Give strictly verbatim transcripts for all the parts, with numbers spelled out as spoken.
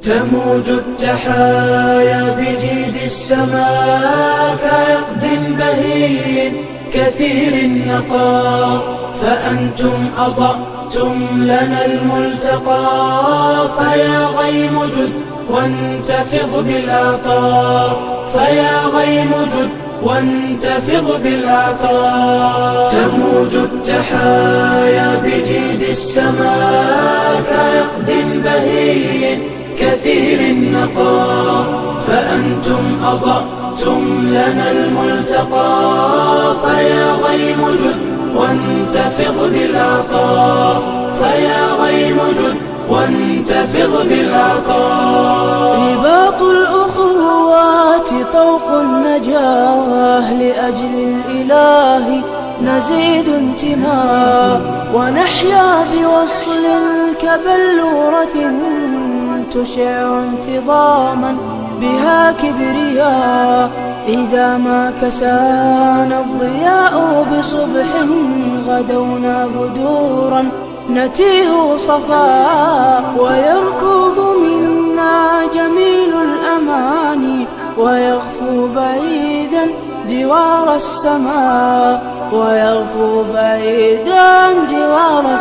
تموج التحايا بجيد السماء كعقد بهين كثير النقاء، فأنتم أضأتم لنا الملتقى. فيا غيم جد وانتفض بالعطاء، فيا غيم جد وانتفض بالعطاء. تموج التحايا بجيد السماء كعقد بهين كثير النقاء، فأنتم أضأتم لنا الملتقى. فيا غيم جد وانتفض بالعطاء، فيا غيم جد وانتفض بالعطاء. رباط الأخوات طوق النجاة، لأجل الإله نزيد انتماء، ونحيا بوصل كبلورة تشع انتظاما بها كبرياء. إذا ما كسانا الضياء بصبح غدونا بدورا نتيه صفاء، ويركض منا جميل الأماني ويغفو بعيدا جوار السماء، ويغفو بعيدا جوار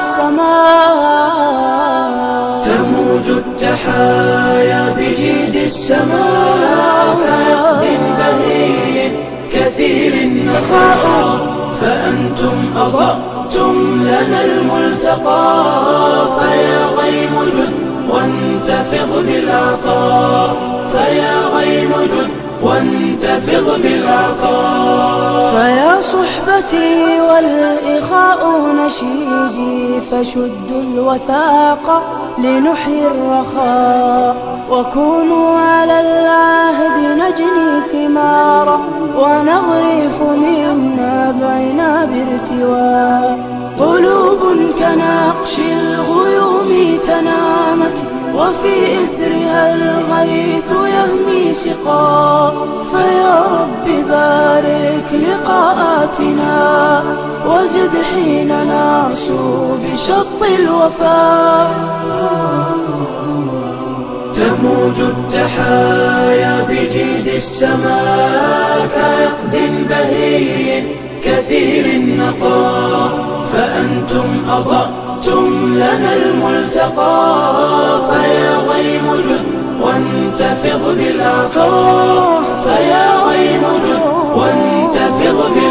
السماء. تموج التحايا بجيد السماء كعقد بهين كثير النقاء، فأنتم أضأتم لنا الملتقى. فيا غيم جد وانتفض بالعطاء، فيا غيم جد وانتفض بالعطاء. فيا صحبتي والإخاء نشيدي، فشدوا الوثاق لنحيي الرخاء، وكونوا على العهد نجني ثمارا، ونغرف من نابعنا بارتواء. قلوب كنقش الغيوم تنامت، وفي إثرها الغيث يهمي سقا. فيا رب بارك لقاءاتنا، وزد حين نرسو بشط الوفاء. تموج التحايا بجيد السماء كعقد بهين كثير النقاء، فأنتم أضأتم لنا الملتقى. فيا غيم جد وانتفض بالعطاء، فيا غيم جد وانتفض بالعطاء.